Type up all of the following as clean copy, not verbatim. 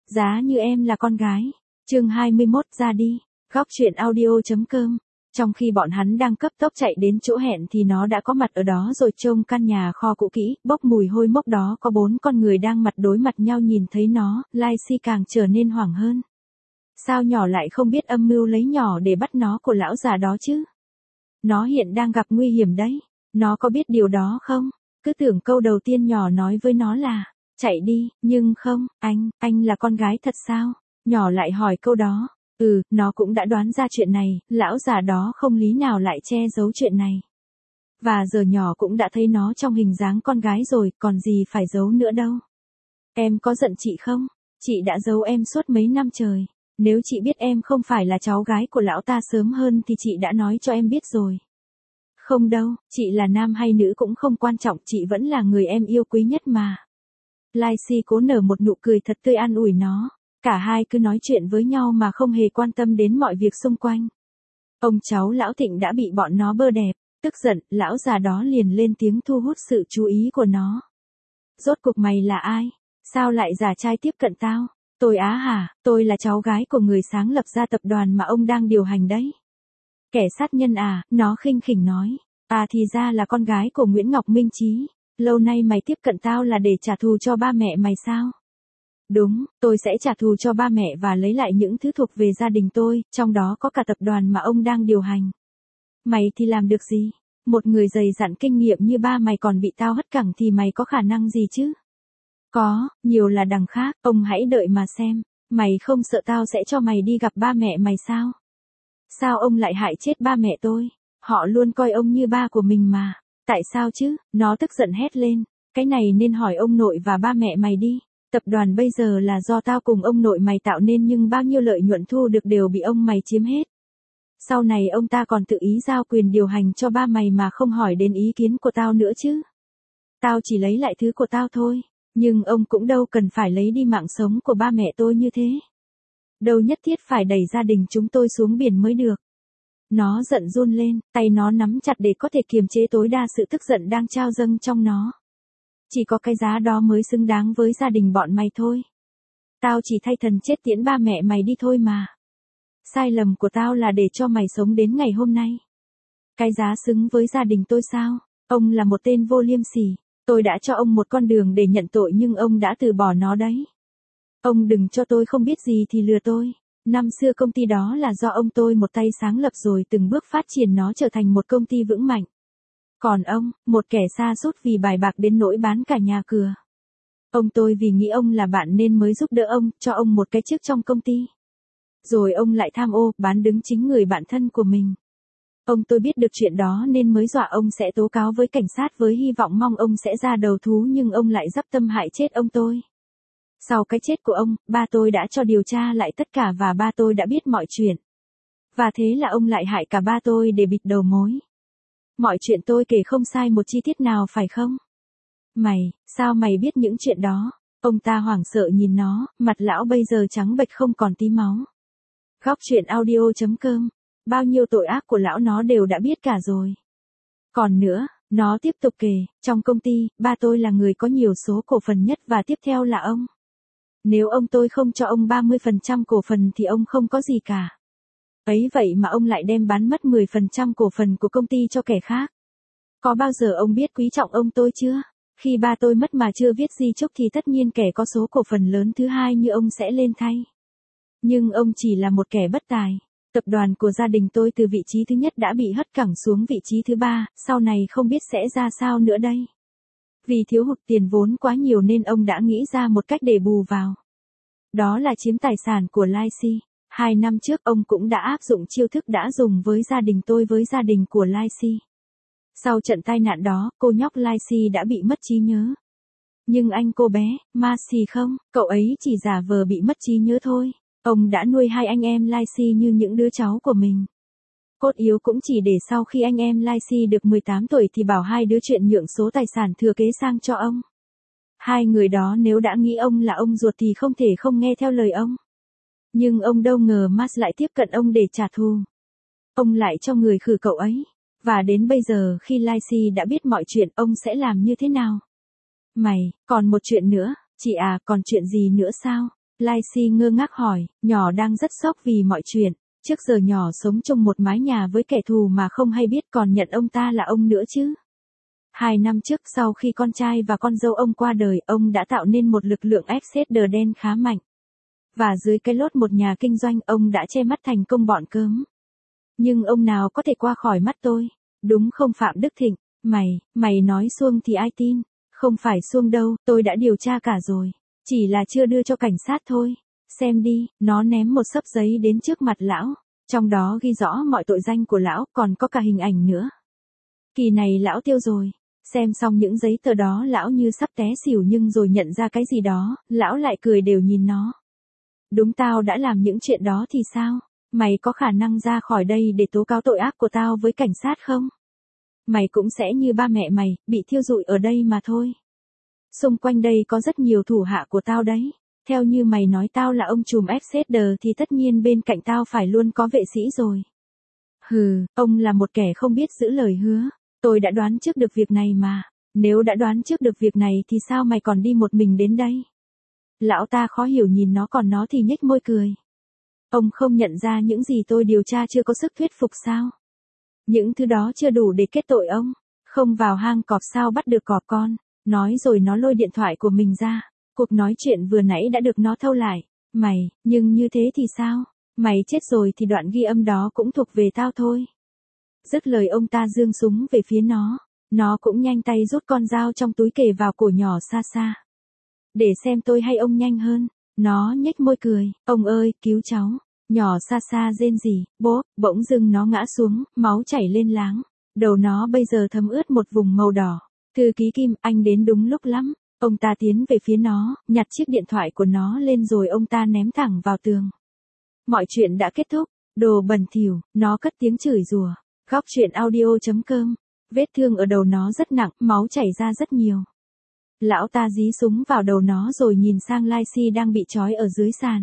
Giá như em là con gái. Chương 21 ra đi. Góc truyện audio.com. Trong khi bọn hắn đang cấp tốc chạy đến chỗ hẹn thì nó đã có mặt ở đó rồi, trông căn nhà kho cũ kỹ, bốc mùi hôi mốc đó có 4 con người đang mặt đối mặt nhau nhìn thấy nó, Lai Si càng trở nên hoảng hơn. Sao nhỏ lại không biết âm mưu lấy nhỏ để bắt nó của lão già đó chứ? Nó hiện đang gặp nguy hiểm đấy. Nó có biết điều đó không? Cứ tưởng câu đầu tiên nhỏ nói với nó là, chạy đi, nhưng không, anh là con gái thật sao? Nhỏ lại hỏi câu đó. Nó cũng đã đoán ra chuyện này, lão già đó không lý nào lại che giấu chuyện này. Và giờ nhỏ cũng đã thấy nó trong hình dáng con gái rồi, còn gì phải giấu nữa đâu. Em có giận chị không? Chị đã giấu em suốt mấy năm trời. Nếu chị biết em không phải là cháu gái của lão ta sớm hơn thì chị đã nói cho em biết rồi. Không đâu, chị là nam hay nữ cũng không quan trọng, chị vẫn là người em yêu quý nhất mà. Lai Si cố nở một nụ cười thật tươi an ủi nó. Cả hai cứ nói chuyện với nhau mà không hề quan tâm đến mọi việc xung quanh. Ông cháu lão Thịnh đã bị bọn nó bơ đẹp, tức giận, lão già đó liền lên tiếng thu hút sự chú ý của nó. Rốt cuộc mày là ai? Sao lại giả trai tiếp cận tao? Tôi á hả, tôi là cháu gái của người sáng lập ra tập đoàn mà ông đang điều hành đấy. Kẻ sát nhân à, nó khinh khỉnh nói. À thì ra là con gái của Nguyễn Ngọc Minh Chí. Lâu nay mày tiếp cận tao là để trả thù cho ba mẹ mày sao? Đúng, tôi sẽ trả thù cho ba mẹ và lấy lại những thứ thuộc về gia đình tôi, trong đó có cả tập đoàn mà ông đang điều hành. Mày thì làm được gì? Một người dày dặn kinh nghiệm như ba mày còn bị tao hất cẳng thì mày có khả năng gì chứ? Có, nhiều là đằng khác, ông hãy đợi mà xem. Mày không sợ tao sẽ cho mày đi gặp ba mẹ mày sao? Sao ông lại hại chết ba mẹ tôi? Họ luôn coi ông như ba của mình mà. Tại sao chứ? Nó tức giận hét lên. Cái này nên hỏi ông nội và ba mẹ mày đi. Tập đoàn bây giờ là do tao cùng ông nội mày tạo nên nhưng bao nhiêu lợi nhuận thu được đều bị ông mày chiếm hết. Sau này ông ta còn tự ý giao quyền điều hành cho ba mày mà không hỏi đến ý kiến của tao nữa chứ. Tao chỉ lấy lại thứ của tao thôi. Nhưng ông cũng đâu cần phải lấy đi mạng sống của ba mẹ tôi như thế. Đâu nhất thiết phải đẩy gia đình chúng tôi xuống biển mới được. Nó giận run lên, tay nó nắm chặt để có thể kiềm chế tối đa sự tức giận đang trao dâng trong nó. Chỉ có cái giá đó mới xứng đáng với gia đình bọn mày thôi. Tao chỉ thay thần chết tiễn ba mẹ mày đi thôi mà. Sai lầm của tao là để cho mày sống đến ngày hôm nay. Cái giá xứng với gia đình tôi sao? Ông là một tên vô liêm sỉ. Tôi đã cho ông một con đường để nhận tội nhưng ông đã từ bỏ nó đấy. Ông đừng cho tôi không biết gì thì lừa tôi. Năm xưa công ty đó là do ông tôi một tay sáng lập rồi từng bước phát triển nó trở thành một công ty vững mạnh. Còn ông, một kẻ sa sút vì bài bạc đến nỗi bán cả nhà cửa. Ông tôi vì nghĩ ông là bạn nên mới giúp đỡ ông, cho ông một cái chức trong công ty. Rồi ông lại tham ô, bán đứng chính người bạn thân của mình. Ông tôi biết được chuyện đó nên mới dọa ông sẽ tố cáo với cảnh sát với hy vọng mong ông sẽ ra đầu thú nhưng ông lại dắp tâm hại chết ông tôi. Sau cái chết của ông, ba tôi đã cho điều tra lại tất cả và ba tôi đã biết mọi chuyện. Và thế là ông lại hại cả ba tôi để bịt đầu mối. Mọi chuyện tôi kể không sai một chi tiết nào phải không? Sao mày biết những chuyện đó? Ông ta hoảng sợ nhìn nó, mặt lão bây giờ trắng bệch không còn tí máu. Góc truyện audio.com. Bao nhiêu tội ác của lão nó đều đã biết cả rồi. Còn nữa, nó tiếp tục kể, trong công ty, ba tôi là người có nhiều số cổ phần nhất và tiếp theo là ông. Nếu ông tôi không cho ông 30% cổ phần thì ông không có gì cả. Ấy vậy mà ông lại đem bán mất 10% cổ phần của công ty cho kẻ khác. Có bao giờ ông biết quý trọng ông tôi chưa? Khi ba tôi mất mà chưa viết di chúc thì tất nhiên kẻ có số cổ phần lớn thứ hai như ông sẽ lên thay. Nhưng ông chỉ là một kẻ bất tài. Tập đoàn của gia đình tôi từ vị trí thứ nhất đã bị hất cẳng xuống vị trí thứ ba, sau này không biết sẽ ra sao nữa đây. Vì thiếu hụt tiền vốn quá nhiều nên ông đã nghĩ ra một cách để bù vào. Đó là chiếm tài sản của Lai Si. 2 năm trước ông cũng đã áp dụng chiêu thức đã dùng với gia đình tôi với gia đình của Lai Si. Sau trận tai nạn đó, cô nhóc Lai Si đã bị mất trí nhớ. Nhưng anh cô bé, Marcy không, cậu ấy chỉ giả vờ bị mất trí nhớ thôi. Ông đã nuôi hai anh em Lai Si như những đứa cháu của mình. Cốt yếu cũng chỉ để sau khi anh em Lai Si được 18 tuổi thì bảo hai đứa chuyện nhượng số tài sản thừa kế sang cho ông. Hai người đó nếu đã nghĩ ông là ông ruột thì không thể không nghe theo lời ông. Nhưng ông đâu ngờ Mars lại tiếp cận ông để trả thù. Ông lại cho người khử cậu ấy. Và đến bây giờ khi Lai Si đã biết mọi chuyện ông sẽ làm như thế nào? Còn một chuyện nữa, chị à, còn chuyện gì nữa sao? Lai Si ngơ ngác hỏi, nhỏ đang rất sốc vì mọi chuyện. Trước giờ nhỏ sống chung một mái nhà với kẻ thù mà không hay biết còn nhận ông ta là ông nữa chứ. 2 năm trước sau khi con trai và con dâu ông qua đời, ông đã tạo nên một lực lượng Exceeder đen khá mạnh. Và dưới cái lốt một nhà kinh doanh, ông đã che mắt thành công bọn cớm. Nhưng ông nào có thể qua khỏi mắt tôi? Đúng không Phạm Đức Thịnh? Mày nói suông thì ai tin? Không phải suông đâu, tôi đã điều tra cả rồi. Chỉ là chưa đưa cho cảnh sát thôi. Xem đi, nó ném một xấp giấy đến trước mặt lão. Trong đó ghi rõ mọi tội danh của lão, còn có cả hình ảnh nữa. Kỳ này lão tiêu rồi. Xem xong những giấy tờ đó lão như sắp té xỉu, nhưng rồi nhận ra cái gì đó, lão lại cười đều nhìn nó. Đúng, tao đã làm những chuyện đó thì sao? Mày có khả năng ra khỏi đây để tố cáo tội ác của tao với cảnh sát không? Mày cũng sẽ như ba mẹ mày, bị thiêu rụi ở đây mà thôi. Xung quanh đây có rất nhiều thủ hạ của tao đấy. Theo như mày nói tao là ông trùm Exceeder thì tất nhiên bên cạnh tao phải luôn có vệ sĩ rồi. Hừ, ông là một kẻ không biết giữ lời hứa. Tôi đã đoán trước được việc này mà. Nếu đã đoán trước được việc này thì sao mày còn đi một mình đến đây? Lão ta khó hiểu nhìn nó, còn nó thì nhếch môi cười. Ông không nhận ra những gì tôi điều tra chưa có sức thuyết phục sao? Những thứ đó chưa đủ để kết tội ông. Không vào hang cọp sao bắt được cọp con. Nói rồi nó lôi điện thoại của mình ra. Cuộc nói chuyện vừa nãy đã được nó thâu lại. Nhưng như thế thì sao? Mày chết rồi thì đoạn ghi âm đó cũng thuộc về tao thôi. Dứt lời ông ta giương súng về phía nó. Nó cũng nhanh tay rút con dao trong túi kề vào cổ nhỏ xa xa. Để xem tôi hay ông nhanh hơn. Nó nhếch môi cười. Ông ơi, cứu cháu. Nhỏ xa xa rên rỉ. Bốp, bỗng dưng nó ngã xuống, máu chảy lên láng. Đầu nó bây giờ thấm ướt một vùng màu đỏ. Thư ký Kim, anh đến đúng lúc lắm. Ông ta tiến về phía nó, nhặt chiếc điện thoại của nó lên rồi ông ta ném thẳng vào tường. Mọi chuyện đã kết thúc. Đồ bẩn thỉu, nó cất tiếng chửi rủa. Góc truyện audio.com. Vết thương ở đầu nó rất nặng, máu chảy ra rất nhiều. Lão ta dí súng vào đầu nó rồi nhìn sang Lai Si đang bị trói ở dưới sàn.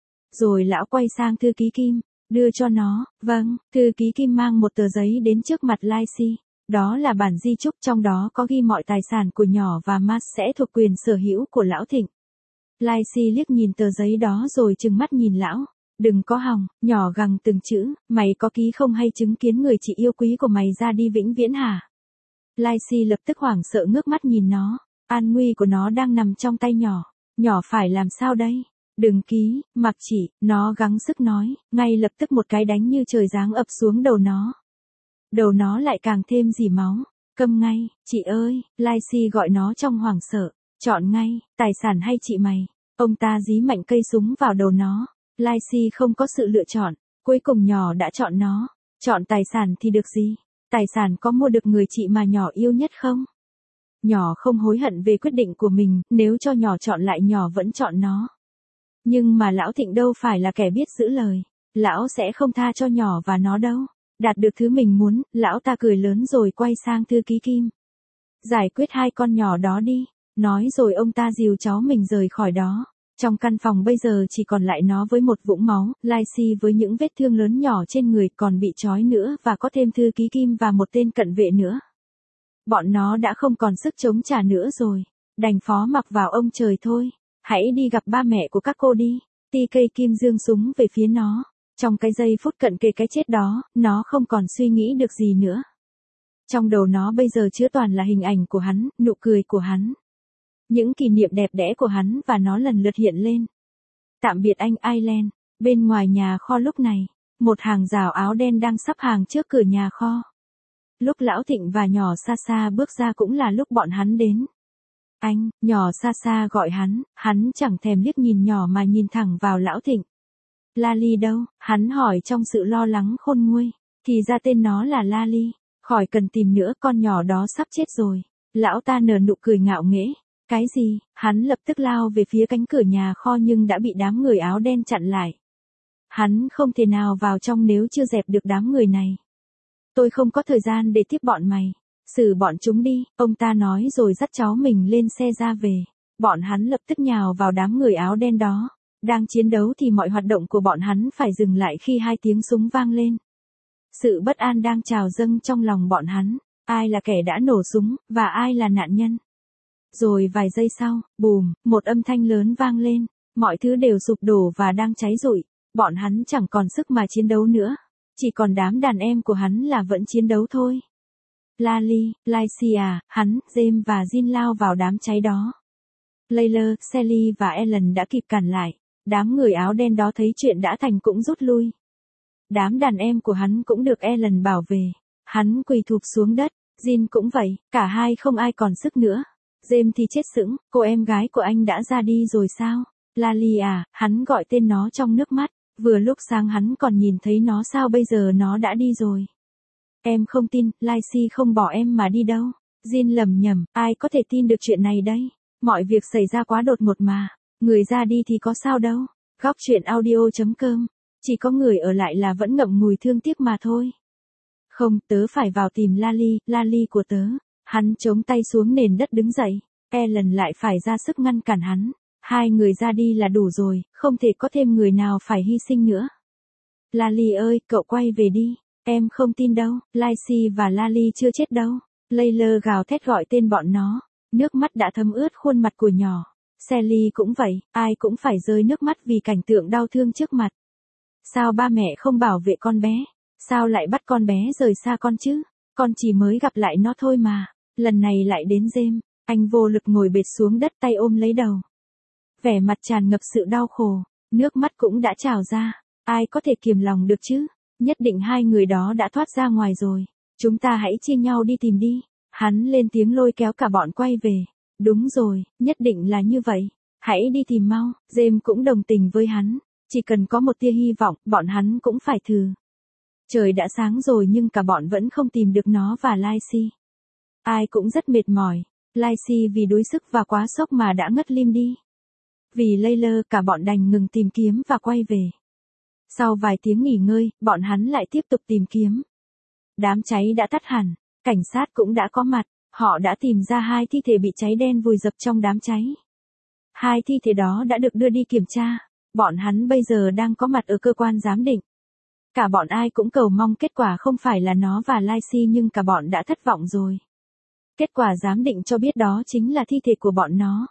Rồi lão quay sang thư ký Kim, đưa cho nó. Vâng, thư ký Kim mang một tờ giấy đến trước mặt Lai Si. Đó là bản di chúc, trong đó có ghi mọi tài sản của nhỏ và Mars sẽ thuộc quyền sở hữu của lão Thịnh. Lai Si liếc nhìn tờ giấy đó rồi trừng mắt nhìn lão. Đừng có hòng, nhỏ gằn từng chữ, mày có ký không hay chứng kiến người chị yêu quý của mày ra đi vĩnh viễn hả? Lai Si lập tức hoảng sợ ngước mắt nhìn nó. An nguy của nó đang nằm trong tay nhỏ. Nhỏ phải làm sao đây? Đừng ký, mặc chỉ, nó gắng sức nói, ngay lập tức một cái đánh như trời giáng ập xuống đầu nó. Đầu nó lại càng thêm dỉ máu. Câm ngay, chị ơi, Lai Si gọi nó trong hoảng sợ. Chọn ngay, tài sản hay chị mày? Ông ta dí mạnh cây súng vào đầu nó. Lai Si không có sự lựa chọn. Cuối cùng nhỏ đã chọn nó. Chọn tài sản thì được gì? Tài sản có mua được người chị mà nhỏ yêu nhất không? Nhỏ không hối hận về quyết định của mình, nếu cho nhỏ chọn lại nhỏ vẫn chọn nó. Nhưng mà lão Thịnh đâu phải là kẻ biết giữ lời. Lão sẽ không tha cho nhỏ và nó đâu. Đạt được thứ mình muốn, lão ta cười lớn rồi quay sang thư ký Kim. Giải quyết hai con nhỏ đó đi. Nói rồi ông ta dìu cháu mình rời khỏi đó. Trong căn phòng bây giờ chỉ còn lại nó với một vũng máu, Lai Si với những vết thương lớn nhỏ trên người, còn bị trói nữa và có thêm thư ký Kim và một tên cận vệ nữa. Bọn nó đã không còn sức chống trả nữa rồi. Đành phó mặc vào ông trời thôi. Hãy đi gặp ba mẹ của các cô đi. TK Kim giương súng về phía nó. Trong cái giây phút cận kề cái chết đó, nó không còn suy nghĩ được gì nữa. Trong đầu nó bây giờ chứa toàn là hình ảnh của hắn, nụ cười của hắn. Những kỷ niệm đẹp đẽ của hắn và nó lần lượt hiện lên. Tạm biệt anh Ireland. Bên ngoài nhà kho lúc này, một hàng rào áo đen đang sắp hàng trước cửa nhà kho. Lúc lão Thịnh và nhỏ xa xa bước ra cũng là lúc bọn hắn đến. Anh, nhỏ xa xa gọi hắn chẳng thèm liếc nhìn nhỏ mà nhìn thẳng vào lão Thịnh. Lali đâu? Hắn hỏi trong sự lo lắng khôn nguôi. Thì ra tên nó là Lali. Khỏi cần tìm nữa, con nhỏ đó sắp chết rồi. Lão ta nở nụ cười ngạo nghễ. Cái gì? Hắn lập tức lao về phía cánh cửa nhà kho nhưng đã bị đám người áo đen chặn lại. Hắn không thể nào vào trong nếu chưa dẹp được đám người này. Tôi không có thời gian để tiếp bọn mày. Xử bọn chúng đi, ông ta nói rồi dắt cháu mình lên xe ra về. Bọn hắn lập tức nhào vào đám người áo đen đó. Đang chiến đấu thì mọi hoạt động của bọn hắn phải dừng lại khi hai tiếng súng vang lên. Sự bất an đang trào dâng trong lòng bọn hắn. Ai là kẻ đã nổ súng, và ai là nạn nhân? Rồi vài giây sau, bùm, một âm thanh lớn vang lên. Mọi thứ đều sụp đổ và đang cháy rụi, bọn hắn chẳng còn sức mà chiến đấu nữa. Chỉ còn đám đàn em của hắn là vẫn chiến đấu thôi. Lali, Lycia, hắn, James và Jin lao vào đám cháy đó. Layla, Sally và Ellen đã kịp cản lại. Đám người áo đen đó thấy chuyện đã thành cũng rút lui. Đám đàn em của hắn cũng được Ellen bảo vệ. Hắn quỳ thụp xuống đất, Jin cũng vậy, cả hai không ai còn sức nữa. James thì chết sững, cô em gái của anh đã ra đi rồi sao? Lali à, hắn gọi tên nó trong nước mắt. Vừa lúc sáng hắn còn nhìn thấy nó, sao bây giờ nó đã đi rồi? Em không tin, Lycie không bỏ em mà đi đâu. Jin lẩm nhẩm, ai có thể tin được chuyện này đây? Mọi việc xảy ra quá đột ngột mà. Người ra đi thì có sao đâu. Góc truyện audio.com. Chỉ có người ở lại là vẫn ngậm ngùi thương tiếc mà thôi. Không, tớ phải vào tìm Lali của tớ. Hắn chống tay xuống nền đất đứng dậy. Ellen lại phải ra sức ngăn cản hắn. Hai người ra đi là đủ rồi, không thể có thêm người nào phải hy sinh nữa. Lali ơi, cậu quay về đi. Em không tin đâu, Lycie và Lali chưa chết đâu. Layla gào thét gọi tên bọn nó. Nước mắt đã thấm ướt khuôn mặt của nhỏ. Sally cũng vậy, ai cũng phải rơi nước mắt vì cảnh tượng đau thương trước mặt. Sao ba mẹ không bảo vệ con bé? Sao lại bắt con bé rời xa con chứ? Con chỉ mới gặp lại nó thôi mà. Lần này lại đến James. Anh vô lực ngồi bệt xuống đất, tay ôm lấy đầu. Vẻ mặt tràn ngập sự đau khổ. Nước mắt cũng đã trào ra. Ai có thể kiềm lòng được chứ? Nhất định hai người đó đã thoát ra ngoài rồi. Chúng ta hãy chia nhau đi tìm đi. Hắn lên tiếng lôi kéo cả bọn quay về. Đúng rồi, nhất định là như vậy. Hãy đi tìm mau. James cũng đồng tình với hắn. Chỉ cần có một tia hy vọng, bọn hắn cũng phải thử. Trời đã sáng rồi nhưng cả bọn vẫn không tìm được nó và Lycie. Ai cũng rất mệt mỏi. Lycie vì đuối sức và quá sốc mà đã ngất lim đi. Vì Layla, cả bọn đành ngừng tìm kiếm và quay về. Sau vài tiếng nghỉ ngơi, bọn hắn lại tiếp tục tìm kiếm. Đám cháy đã tắt hẳn, cảnh sát cũng đã có mặt, họ đã tìm ra hai thi thể bị cháy đen vùi dập trong đám cháy. Hai thi thể đó đã được đưa đi kiểm tra, bọn hắn bây giờ đang có mặt ở cơ quan giám định. Cả bọn ai cũng cầu mong kết quả không phải là nó và Lycie nhưng cả bọn đã thất vọng rồi. Kết quả giám định cho biết đó chính là thi thể của bọn nó.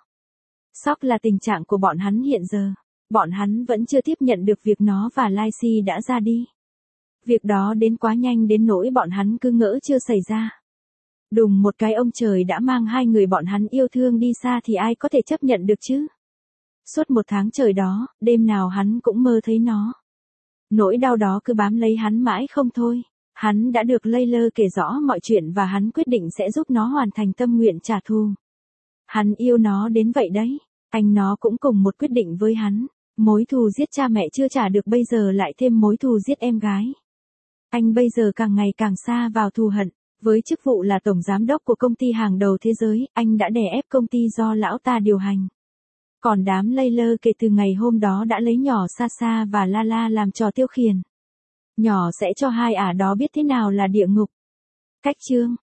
Sốc là tình trạng của bọn hắn hiện giờ. Bọn hắn vẫn chưa tiếp nhận được việc nó và Lycie đã ra đi. Việc đó đến quá nhanh đến nỗi bọn hắn cứ ngỡ chưa xảy ra. Đùng một cái ông trời đã mang hai người bọn hắn yêu thương đi xa thì ai có thể chấp nhận được chứ? Suốt một tháng trời đó, đêm nào hắn cũng mơ thấy nó. Nỗi đau đó cứ bám lấy hắn mãi không thôi. Hắn đã được Layla kể rõ mọi chuyện và hắn quyết định sẽ giúp nó hoàn thành tâm nguyện trả thù. Hắn yêu nó đến vậy đấy. Anh nó cũng cùng một quyết định với hắn. Mối thù giết cha mẹ chưa trả được bây giờ lại thêm mối thù giết em gái. Anh bây giờ càng ngày càng xa vào thù hận. Với chức vụ là tổng giám đốc của công ty hàng đầu thế giới, anh đã đè ép công ty do lão ta điều hành. Còn đám Layla kể từ ngày hôm đó đã lấy nhỏ Sasha và Lala làm trò tiêu khiển. Nhỏ sẽ cho hai ả đó biết thế nào là địa ngục. Cách chương